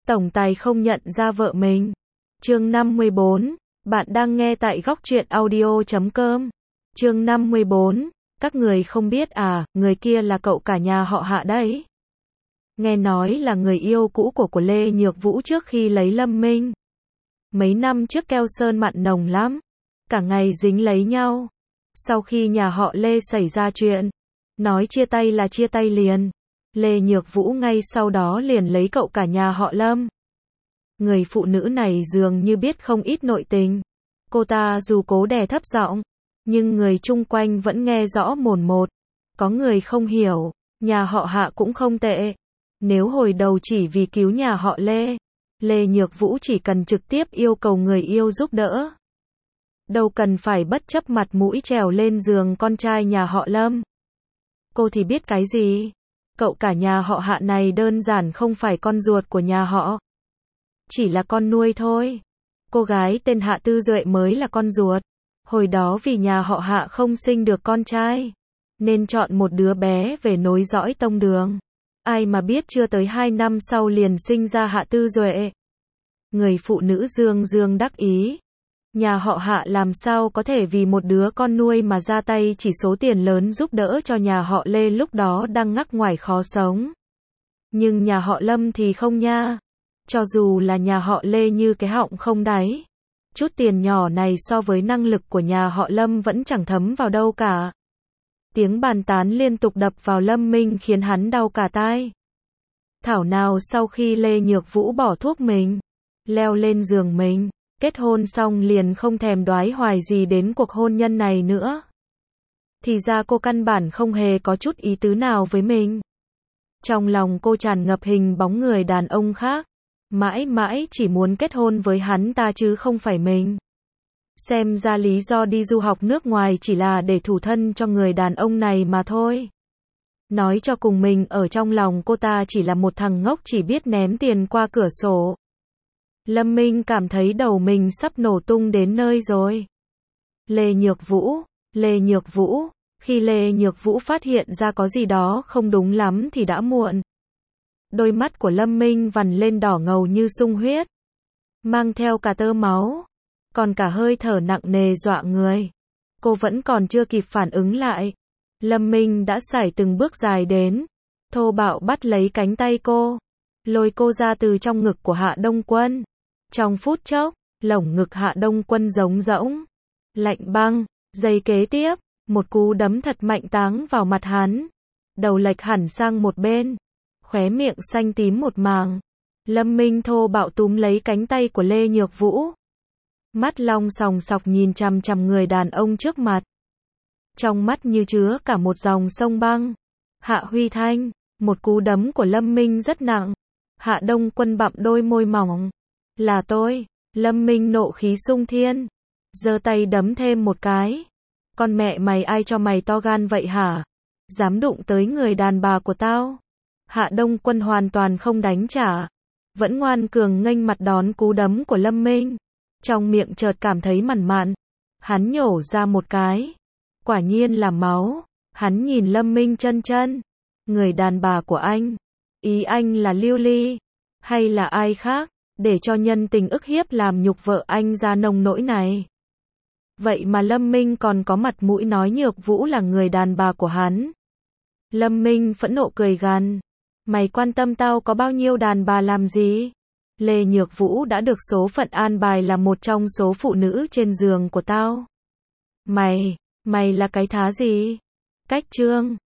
tổng tài không nhận ra vợ mình. Chương 54, bạn đang nghe tại góc truyện audio.com. Chương 54, các người không biết à, người kia là cậu cả nhà họ Hạ đấy. Nghe nói là người yêu cũ của Lê Nhược Vũ trước khi lấy Lâm Minh. Mấy năm trước keo sơn mặn nồng lắm, cả ngày dính lấy nhau. Sau khi nhà họ Lê xảy ra chuyện, nói chia tay là chia tay liền. Lê Nhược Vũ ngay sau đó liền lấy cậu cả nhà họ Lâm. Người phụ nữ này dường như biết không ít nội tình. Cô ta dù cố đè thấp giọng, nhưng người chung quanh vẫn nghe rõ mồn một. Có người không hiểu, nhà họ Hạ cũng không tệ. Nếu hồi đầu chỉ vì cứu nhà họ Lê, Lê Nhược Vũ chỉ cần trực tiếp yêu cầu người yêu giúp đỡ. Đâu cần phải bất chấp mặt mũi trèo lên giường con trai nhà họ Lâm. Cô thì biết cái gì? Cậu cả nhà họ Hạ này đơn giản không phải con ruột của nhà họ. Chỉ là con nuôi thôi. Cô gái tên Hạ Tư Duệ mới là con ruột. Hồi đó vì nhà họ Hạ không sinh được con trai, nên chọn một đứa bé về nối dõi tông đường. Ai mà biết chưa tới 2 năm sau liền sinh ra Hạ Tư Duệ. Người phụ nữ dương dương đắc ý. Nhà họ Hạ làm sao có thể vì một đứa con nuôi mà ra tay chỉ số tiền lớn giúp đỡ cho nhà họ Lê lúc đó đang ngắc ngoài khó sống. Nhưng nhà họ Lâm thì không nha. Cho dù là nhà họ Lê như cái họng không đáy, chút tiền nhỏ này so với năng lực của nhà họ Lâm vẫn chẳng thấm vào đâu cả. Tiếng bàn tán liên tục đập vào Lâm Minh khiến hắn đau cả tai. Thảo nào sau khi Lê Nhược Vũ bỏ thuốc mình, leo lên giường mình, kết hôn xong liền không thèm đoái hoài gì đến cuộc hôn nhân này nữa. Thì ra cô căn bản không hề có chút ý tứ nào với mình. Trong lòng cô tràn ngập hình bóng người đàn ông khác, mãi mãi chỉ muốn kết hôn với hắn ta chứ không phải mình. Xem ra lý do đi du học nước ngoài chỉ là để thủ thân cho người đàn ông này mà thôi. Nói cho cùng mình ở trong lòng cô ta chỉ là một thằng ngốc chỉ biết ném tiền qua cửa sổ. Lâm Minh cảm thấy đầu mình sắp nổ tung đến nơi rồi. Lê Nhược Vũ, khi Lê Nhược Vũ phát hiện ra có gì đó không đúng lắm thì đã muộn. Đôi mắt của Lâm Minh vằn lên đỏ ngầu như sung huyết, mang theo cả tơ máu, còn cả hơi thở nặng nề dọa người. Cô vẫn còn chưa kịp phản ứng lại, Lâm Minh đã sải từng bước dài đến, thô bạo bắt lấy cánh tay cô, lôi cô ra từ trong ngực của Hạ Đông Quân. Trong phút chốc, lồng ngực Hạ Đông Quân trống rỗng, lạnh băng. Giây kế tiếp, một cú đấm thật mạnh táng vào mặt hắn, đầu lệch hẳn sang một bên, khóe miệng xanh tím một màng. Lâm Minh thô bạo túm lấy cánh tay của Lê Nhược Vũ, mắt long sòng sọc nhìn chằm chằm người đàn ông trước mặt. Trong mắt như chứa cả một dòng sông băng. Hạ Huy Thanh, một cú đấm của Lâm Minh rất nặng. Hạ Đông Quân bặm đôi môi mỏng. Là tôi. Lâm Minh nộ khí sung thiên, giơ tay đấm thêm một cái. Con mẹ mày, ai cho mày to gan vậy hả? Dám đụng tới người đàn bà của tao? Hạ Đông Quân hoàn toàn không đánh trả, vẫn ngoan cường nghênh mặt đón cú đấm của Lâm Minh. Trong miệng chợt cảm thấy mằn mặn, hắn nhổ ra một cái, quả nhiên là máu. Hắn nhìn Lâm Minh chân chân. Người đàn bà của anh, ý anh là Lưu Ly hay là ai khác, để cho nhân tình ức hiếp làm nhục vợ anh ra nông nỗi này? Vậy mà Lâm Minh còn có mặt mũi nói Nhược Vũ là người đàn bà của hắn. Lâm Minh phẫn nộ cười gằn, mày quan tâm tao có bao nhiêu đàn bà làm gì? Lê Nhược Vũ đã được số phận an bài là một trong số phụ nữ trên giường của tao. Mày là cái thá gì? Cách chương